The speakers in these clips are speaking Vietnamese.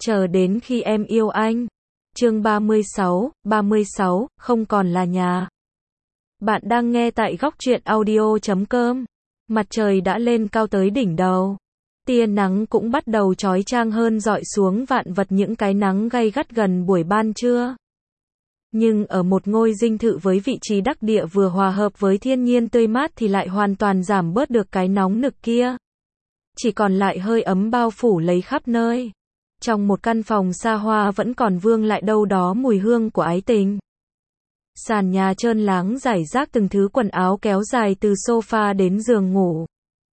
Chờ đến khi em yêu anh. Chương 36, không còn là nhà. Bạn đang nghe tại góc truyện audio.com. Mặt trời đã lên cao tới đỉnh đầu. Tia nắng cũng bắt đầu chói chang hơn rọi xuống vạn vật những cái nắng gay gắt gần buổi ban trưa. Nhưng ở một ngôi dinh thự với vị trí đắc địa vừa hòa hợp với thiên nhiên tươi mát thì lại hoàn toàn giảm bớt được cái nóng nực kia. Chỉ còn lại hơi ấm bao phủ lấy khắp nơi. Trong một căn phòng xa hoa vẫn còn vương lại đâu đó mùi hương của ái tình. Sàn nhà trơn láng rải rác từng thứ quần áo kéo dài từ sofa đến giường ngủ.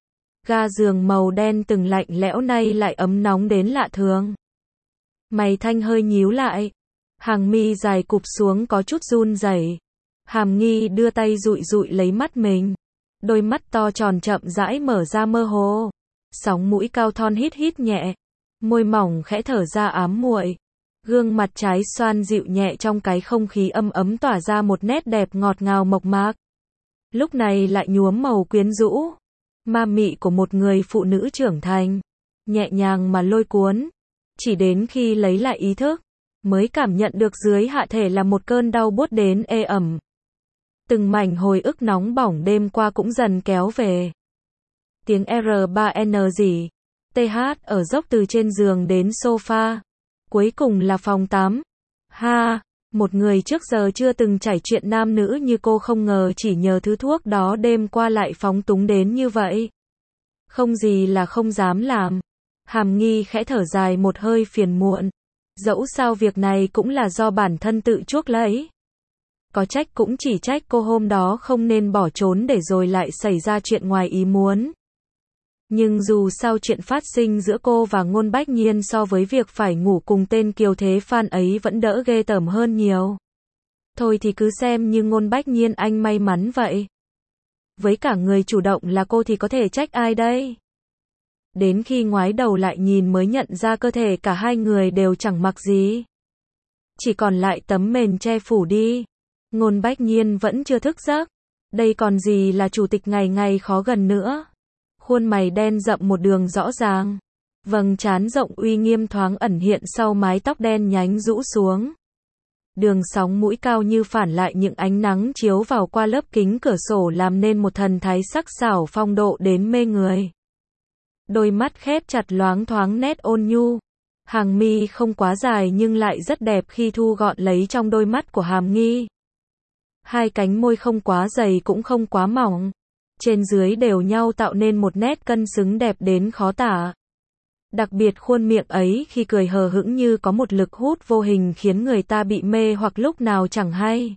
Ga giường màu đen từng lạnh lẽo nay lại ấm nóng đến lạ thường. Mày Thanh hơi nhíu lại. Hàng mi dài cụp xuống có chút run rẩy. Hàm Nghi đưa tay dụi dụi lấy mắt mình. Đôi mắt to tròn chậm rãi mở ra mơ hồ. Sóng mũi cao thon hít hít nhẹ. Môi mỏng khẽ thở ra ám muội. Gương mặt trái xoan dịu nhẹ trong cái không khí âm ấm tỏa ra một nét đẹp ngọt ngào mộc mạc. Lúc này lại nhuốm màu quyến rũ. Ma mị của một người phụ nữ trưởng thành. Nhẹ nhàng mà lôi cuốn. Chỉ đến khi lấy lại ý thức, mới cảm nhận được dưới hạ thể là một cơn đau buốt đến ê ẩm. Từng mảnh hồi ức nóng bỏng đêm qua cũng dần kéo về. Tiếng R3N gì? TH ở dốc từ trên giường đến sofa. Cuối cùng là phòng tắm. Ha, một người trước giờ chưa từng trải chuyện nam nữ như cô không ngờ chỉ nhờ thứ thuốc đó đêm qua lại phóng túng đến như vậy. Không gì là không dám làm. Hàm Nghi khẽ thở dài một hơi phiền muộn. Dẫu sao việc này cũng là do bản thân tự chuốc lấy. Có trách cũng chỉ trách cô hôm đó không nên bỏ trốn để rồi lại xảy ra chuyện ngoài ý muốn. Nhưng dù sao chuyện phát sinh giữa cô và Ngôn Bách Nhiên so với việc phải ngủ cùng tên kiều thế Phan ấy vẫn đỡ ghê tởm hơn nhiều. Thôi thì cứ xem như Ngôn Bách Nhiên anh may mắn vậy. Với cả người chủ động là cô thì có thể trách ai đây? Đến khi ngoái đầu lại nhìn mới nhận ra cơ thể cả hai người đều chẳng mặc gì. Chỉ còn lại tấm mền che phủ đi. Ngôn Bách Nhiên vẫn chưa thức giấc. Đây còn gì là chủ tịch ngày ngày khó gần nữa. Khuôn mày đen rậm một đường rõ ràng. Vầng trán rộng uy nghiêm thoáng ẩn hiện sau mái tóc đen nhánh rũ xuống. Đường sóng mũi cao như phản lại những ánh nắng chiếu vào qua lớp kính cửa sổ làm nên một thần thái sắc sảo phong độ đến mê người. Đôi mắt khép chặt loáng thoáng nét ôn nhu. Hàng mi không quá dài nhưng lại rất đẹp khi thu gọn lấy trong đôi mắt của Hàm Nghi. Hai cánh môi không quá dày cũng không quá mỏng. Trên dưới đều nhau tạo nên một nét cân xứng đẹp đến khó tả. Đặc biệt khuôn miệng ấy khi cười hờ hững như có một lực hút vô hình khiến người ta bị mê hoặc lúc nào chẳng hay.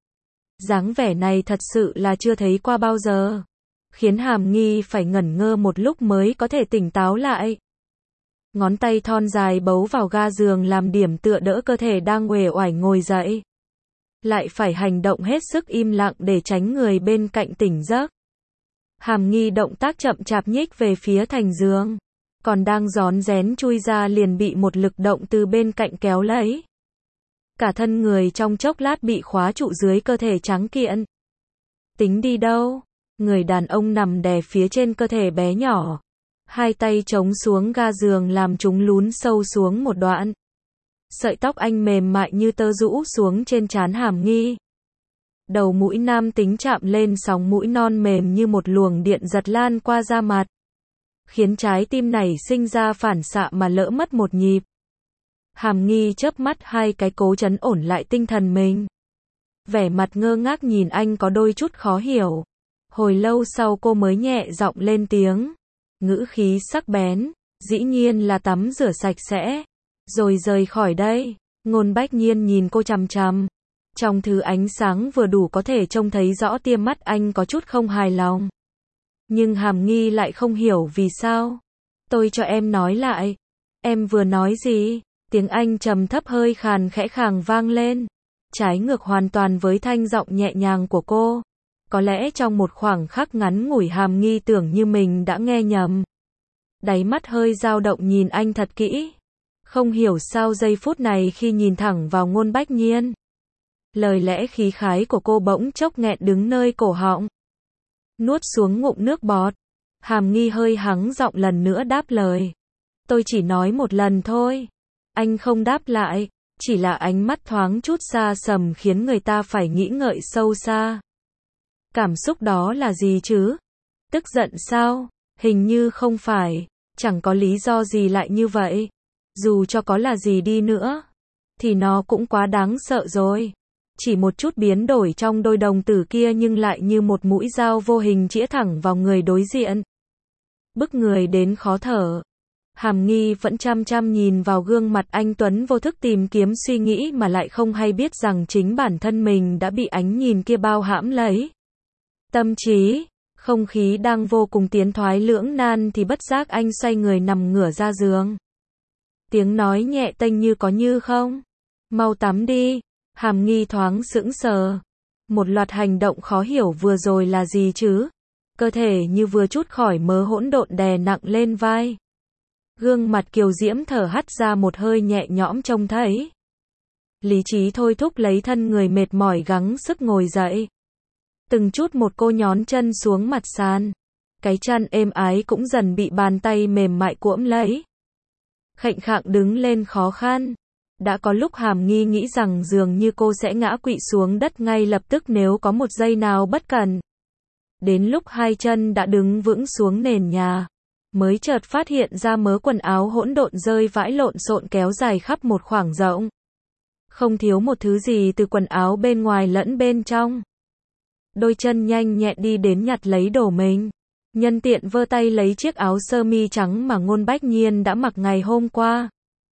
Dáng vẻ này thật sự là chưa thấy qua bao giờ. Khiến Hàm Nghi phải ngẩn ngơ một lúc mới có thể tỉnh táo lại. Ngón tay thon dài bấu vào ga giường làm điểm tựa đỡ cơ thể đang uể oải ngồi dậy. Lại phải hành động hết sức im lặng để tránh người bên cạnh tỉnh giấc. Hàm Nghi động tác chậm chạp nhích về phía thành giường. Còn đang rón rén chui ra liền bị một lực động từ bên cạnh kéo lấy. Cả thân người trong chốc lát bị khóa trụ dưới cơ thể trắng kiện. Tính đi đâu? Người đàn ông nằm đè phía trên cơ thể bé nhỏ. Hai tay chống xuống ga giường làm chúng lún sâu xuống một đoạn. Sợi tóc anh mềm mại như tơ rũ xuống trên trán Hàm Nghi. Đầu mũi nam tính chạm lên sóng mũi non mềm như một luồng điện giật lan qua da mặt. Khiến trái tim này sinh ra phản xạ mà lỡ mất một nhịp. Hàm Nghi chớp mắt hai cái cố trấn ổn lại tinh thần mình. Vẻ mặt ngơ ngác nhìn anh có đôi chút khó hiểu. Hồi lâu sau cô mới nhẹ giọng lên tiếng. Ngữ khí sắc bén. Dĩ nhiên là tắm rửa sạch sẽ. Rồi rời khỏi đây. Ngôn Bách Nhiên nhìn cô chằm chằm. Trong thứ ánh sáng vừa đủ có thể trông thấy rõ tia mắt anh có chút không hài lòng. Nhưng Hàm Nghi lại không hiểu vì sao. Tôi cho em nói lại. Em vừa nói gì? Tiếng anh trầm thấp hơi khàn khẽ khàng vang lên. Trái ngược hoàn toàn với thanh giọng nhẹ nhàng của cô. Có lẽ trong một khoảng khắc ngắn ngủi Hàm Nghi tưởng như mình đã nghe nhầm. Đáy mắt hơi dao động nhìn anh thật kỹ. Không hiểu sao giây phút này khi nhìn thẳng vào Ngôn Bách Nhiên. Lời lẽ khí khái của cô bỗng chốc nghẹn đứng nơi cổ họng. Nuốt xuống ngụm nước bọt. Hàm Nghi hơi hắng giọng lần nữa đáp lời. Tôi chỉ nói một lần thôi. Anh không đáp lại, chỉ là ánh mắt thoáng chút xa sầm khiến người ta phải nghĩ ngợi sâu xa. Cảm xúc đó là gì chứ? Tức giận sao? Hình như không phải, chẳng có lý do gì lại như vậy. Dù cho có là gì đi nữa, thì nó cũng quá đáng sợ rồi. Chỉ một chút biến đổi trong đôi đồng tử kia nhưng lại như một mũi dao vô hình chĩa thẳng vào người đối diện. Bức người đến khó thở. Hàm Nghi vẫn chăm chăm nhìn vào gương mặt anh Tuấn, vô thức tìm kiếm suy nghĩ mà lại không hay biết rằng chính bản thân mình đã bị ánh nhìn kia bao hãm lấy. Tâm trí, không khí đang vô cùng tiến thoái lưỡng nan thì bất giác anh xoay người nằm ngửa ra giường. Tiếng nói nhẹ tênh như có như không. Mau tắm đi. Hàm Nghi thoáng sững sờ. Một loạt hành động khó hiểu vừa rồi là gì chứ? Cơ thể như vừa trút khỏi mớ hỗn độn đè nặng lên vai. Gương mặt kiều diễm thở hắt ra một hơi nhẹ nhõm trông thấy. Lý trí thôi thúc lấy thân người mệt mỏi gắng sức ngồi dậy. Từng chút một cô nhón chân xuống mặt sàn. Cái chăn êm ái cũng dần bị bàn tay mềm mại cuỗm lấy. Khệnh khạng đứng lên khó khăn. Đã có lúc Hàm Nghi nghĩ rằng dường như cô sẽ ngã quỵ xuống đất ngay lập tức nếu có một giây nào bất cẩn. Đến lúc hai chân đã đứng vững xuống nền nhà, mới chợt phát hiện ra mớ quần áo hỗn độn rơi vãi lộn xộn kéo dài khắp một khoảng rộng. Không thiếu một thứ gì từ quần áo bên ngoài lẫn bên trong. Đôi chân nhanh nhẹn đi đến nhặt lấy đồ mình. Nhân tiện vơ tay lấy chiếc áo sơ mi trắng mà Ngôn Bách Nhiên đã mặc ngày hôm qua.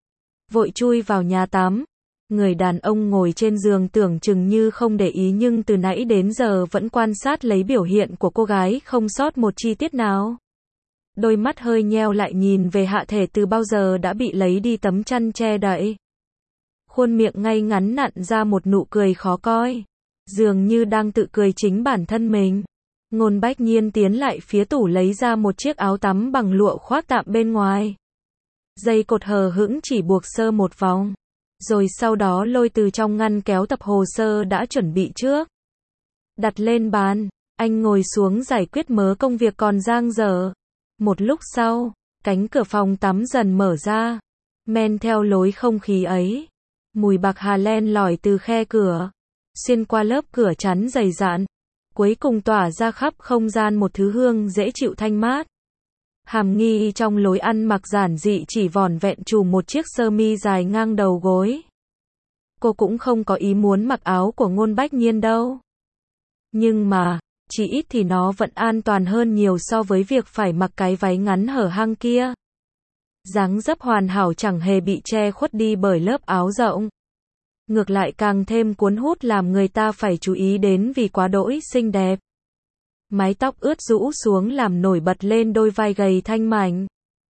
Vội chui vào nhà tắm. Người đàn ông ngồi trên giường tưởng chừng như không để ý nhưng từ nãy đến giờ vẫn quan sát lấy biểu hiện của cô gái không sót một chi tiết nào. Đôi mắt hơi nheo lại nhìn về hạ thể từ bao giờ đã bị lấy đi tấm chăn che đậy. Khuôn miệng ngay ngắn nặn ra một nụ cười khó coi. Dường như đang tự cười chính bản thân mình. Ngôn Bách Nhiên tiến lại phía tủ lấy ra một chiếc áo tắm bằng lụa khoác tạm bên ngoài. Dây cột hờ hững chỉ buộc sơ một vòng. Rồi sau đó lôi từ trong ngăn kéo tập hồ sơ đã chuẩn bị trước. Đặt lên bàn, anh ngồi xuống giải quyết mớ công việc còn dang dở. Một lúc sau, cánh cửa phòng tắm dần mở ra. Men theo lối không khí ấy. Mùi bạc hà len lỏi từ khe cửa. Xuyên qua lớp cửa chắn dày dặn. Cuối cùng tỏa ra khắp không gian một thứ hương dễ chịu thanh mát. Hàm Nghi trong lối ăn mặc giản dị chỉ vỏn vẹn trùm một chiếc sơ mi dài ngang đầu gối. Cô cũng không có ý muốn mặc áo của Ngôn Bách Nhiên đâu. Nhưng mà, chỉ ít thì nó vẫn an toàn hơn nhiều so với việc phải mặc cái váy ngắn hở hang kia. Dáng dấp hoàn hảo chẳng hề bị che khuất đi bởi lớp áo rộng. Ngược lại càng thêm cuốn hút làm người ta phải chú ý đến vì quá đỗi xinh đẹp. Mái tóc ướt rũ xuống làm nổi bật lên đôi vai gầy thanh mảnh.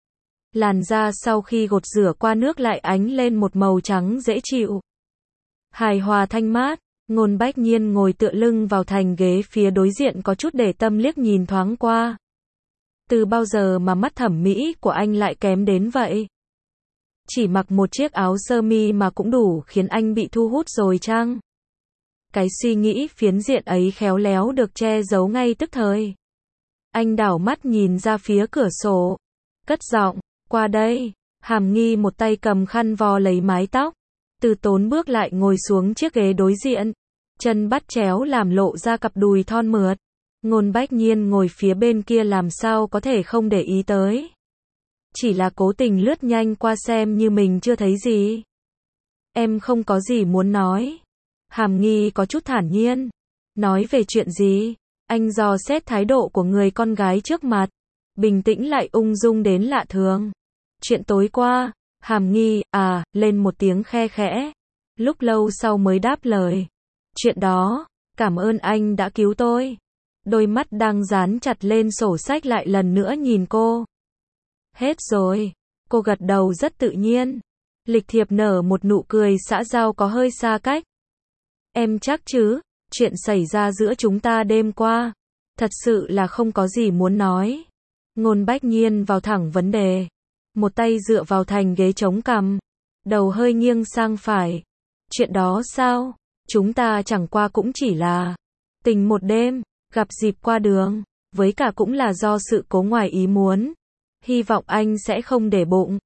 Làn da sau khi gột rửa qua nước lại ánh lên một màu trắng dễ chịu. Hài hòa thanh mát, Ngôn Bách Nhiên ngồi tựa lưng vào thành ghế phía đối diện có chút để tâm liếc nhìn thoáng qua. Từ bao giờ mà mắt thẩm mỹ của anh lại kém đến vậy? Chỉ mặc một chiếc áo sơ mi mà cũng đủ khiến anh bị thu hút rồi chăng? Cái suy nghĩ phiến diện ấy khéo léo được che giấu ngay tức thời. Anh đảo mắt nhìn ra phía cửa sổ. Cất giọng, qua đây. Hàm Nghi một tay cầm khăn vò lấy mái tóc. Từ tốn bước lại ngồi xuống chiếc ghế đối diện. Chân bắt chéo làm lộ ra cặp đùi thon mượt. Ngôn Bách Nhiên ngồi phía bên kia làm sao có thể không để ý tới. Chỉ là cố tình lướt nhanh qua xem như mình chưa thấy gì. Em không có gì muốn nói. Hàm Nghi có chút thản nhiên. Nói về chuyện gì? Anh dò xét thái độ của người con gái trước mặt. Bình tĩnh lại ung dung đến lạ thường. Chuyện tối qua. Hàm Nghi, lên một tiếng khe khẽ. Lúc lâu sau mới đáp lời. Chuyện đó, cảm ơn anh đã cứu tôi. Đôi mắt đang dán chặt lên sổ sách lại lần nữa nhìn cô. Hết rồi. Cô gật đầu rất tự nhiên. Lịch thiệp nở một nụ cười xã giao có hơi xa cách. Em chắc chứ, chuyện xảy ra giữa chúng ta đêm qua. Thật sự là không có gì muốn nói. Ngôn Bách Nhiên vào thẳng vấn đề. Một tay dựa vào thành ghế chống cằm. Đầu hơi nghiêng sang phải. Chuyện đó sao? Chúng ta chẳng qua cũng chỉ là tình một đêm, gặp dịp qua đường. Với cả cũng là do sự cố ngoài ý muốn. Hy vọng anh sẽ không để bụng.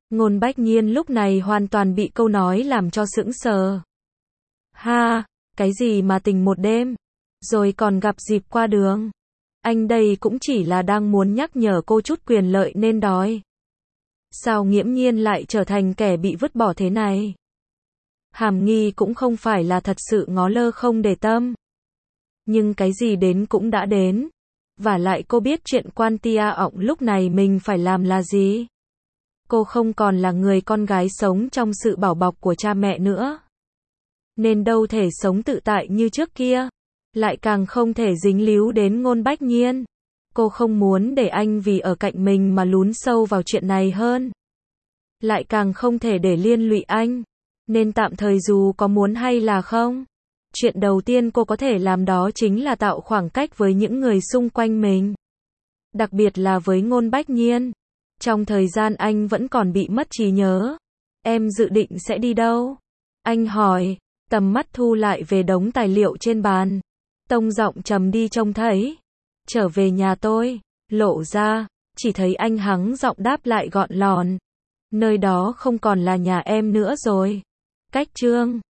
Ngôn Bách Nhiên lúc này hoàn toàn bị câu nói làm cho sững sờ. Ha, cái gì mà tình một đêm, rồi còn gặp dịp qua đường. Anh đây cũng chỉ là đang muốn nhắc nhở cô chút quyền lợi nên đòi. Sao nghiễm nhiên lại trở thành kẻ bị vứt bỏ thế này? Hàm Nghi cũng không phải là thật sự ngó lơ không để tâm. Nhưng cái gì đến cũng đã đến. Vả lại cô biết chuyện quan tia ọng lúc này mình phải làm là gì. Cô không còn là người con gái sống trong sự bảo bọc của cha mẹ nữa. Nên đâu thể sống tự tại như trước kia. Lại càng không thể dính líu đến Ngôn Bách Nhiên. Cô không muốn để anh vì ở cạnh mình mà lún sâu vào chuyện này hơn. Lại càng không thể để liên lụy anh. Nên tạm thời dù có muốn hay là không, chuyện đầu tiên cô có thể làm đó chính là tạo khoảng cách với những người xung quanh mình. Đặc biệt là với Ngôn Bách Nhiên. Trong thời gian anh vẫn còn bị mất trí nhớ. Em dự định sẽ đi đâu? Anh hỏi, tầm mắt thu lại về đống tài liệu trên bàn. Tông giọng trầm đi trông thấy. Trở về nhà tôi. Lộ ra, chỉ thấy anh hắng giọng đáp lại gọn lòn. Nơi đó không còn là nhà em nữa rồi. Cách chương